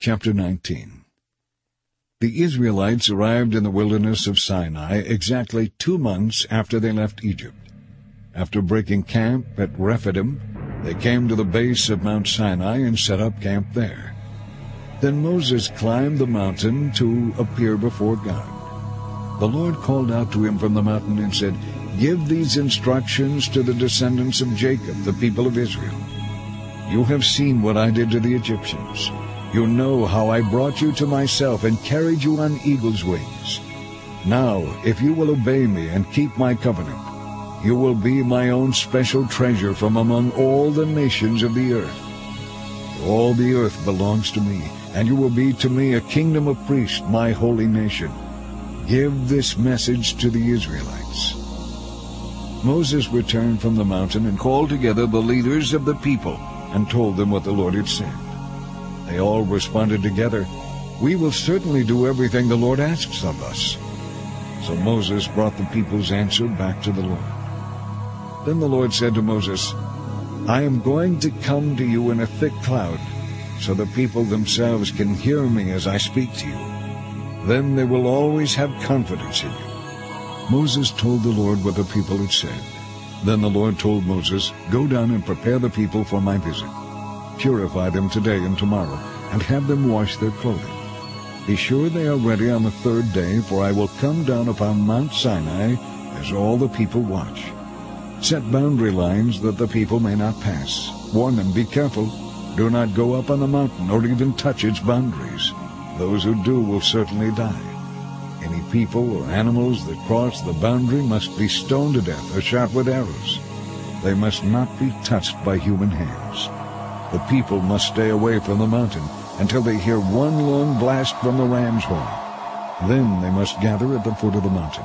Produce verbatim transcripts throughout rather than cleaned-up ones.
Chapter nineteen. The Israelites arrived in the wilderness of Sinai exactly two months after they left Egypt. After breaking camp at Rephidim, they came to the base of Mount Sinai and set up camp there. Then Moses climbed the mountain to appear before God. The Lord called out to him from the mountain and said, "Give these instructions to the descendants of Jacob, the people of Israel. You have seen what I did to the Egyptians. You know how I brought you to myself and carried you on eagle's wings. Now, if you will obey me and keep my covenant, you will be my own special treasure from among all the nations of the earth. All the earth belongs to me, and you will be to me a kingdom of priests, my holy nation. Give this message to the Israelites." Moses returned from the mountain and called together the leaders of the people and told them what the Lord had said. They all responded together, "We will certainly do everything the Lord asks of us." So Moses brought the people's answer back to the Lord. Then the Lord said to Moses, "I am going to come to you in a thick cloud, so the people themselves can hear me as I speak to you. Then they will always have confidence in you." Moses told the Lord what the people had said. Then the Lord told Moses, "Go down and prepare the people for my visit. Purify them today and tomorrow, and have them wash their clothing. Be sure they are ready on the third day, for I will come down upon Mount Sinai as all the people watch. Set boundary lines that the people may not pass. Warn them, be careful. Do not go up on the mountain or even touch its boundaries. Those who do will certainly die. Any people or animals that cross the boundary must be stoned to death or shot with arrows. They must not be touched by human hands. The people must stay away from the mountain until they hear one long blast from the ram's horn. Then they must gather at the foot of the mountain."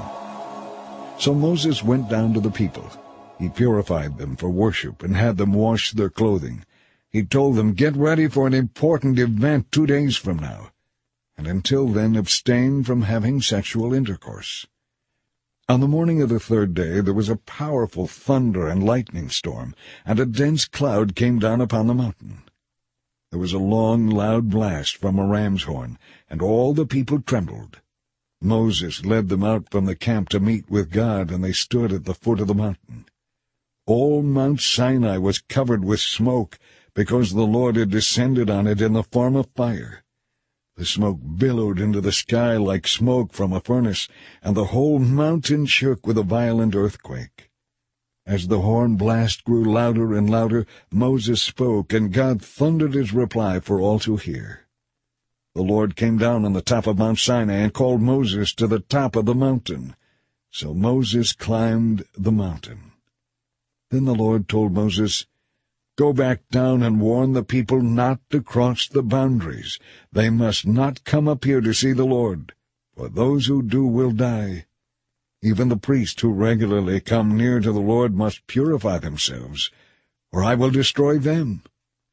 So Moses went down to the people. He purified them for worship and had them wash their clothing. He told them, "Get ready for an important event two days from now, and until then abstain from having sexual intercourse." On the morning of the third day there was a powerful thunder and lightning storm, and a dense cloud came down upon the mountain. There was a long, loud blast from a ram's horn, and all the people trembled. Moses led them out from the camp to meet with God, and they stood at the foot of the mountain. All Mount Sinai was covered with smoke, because the Lord had descended on it in the form of fire. The smoke billowed into the sky like smoke from a furnace, and the whole mountain shook with a violent earthquake. As the horn blast grew louder and louder, Moses spoke, and God thundered his reply for all to hear. The Lord came down on the top of Mount Sinai and called Moses to the top of the mountain. So Moses climbed the mountain. Then the Lord told Moses, "Go back down and warn the people not to cross the boundaries. They must not come up here to see the Lord, for those who do will die. Even the priests who regularly come near to the Lord must purify themselves, or I will destroy them."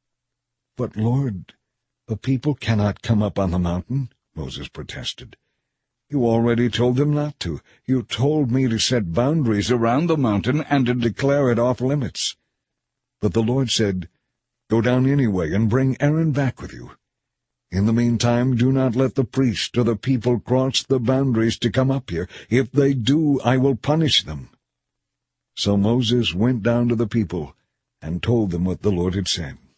"But Lord, the people cannot come up on the mountain," Moses protested. "You already told them not to. You told me to set boundaries around the mountain and to declare it off limits." But the Lord said, "Go down anyway and bring Aaron back with you. In the meantime, do not let the priests or the people cross the boundaries to come up here. If they do, I will punish them." So Moses went down to the people and told them what the Lord had said.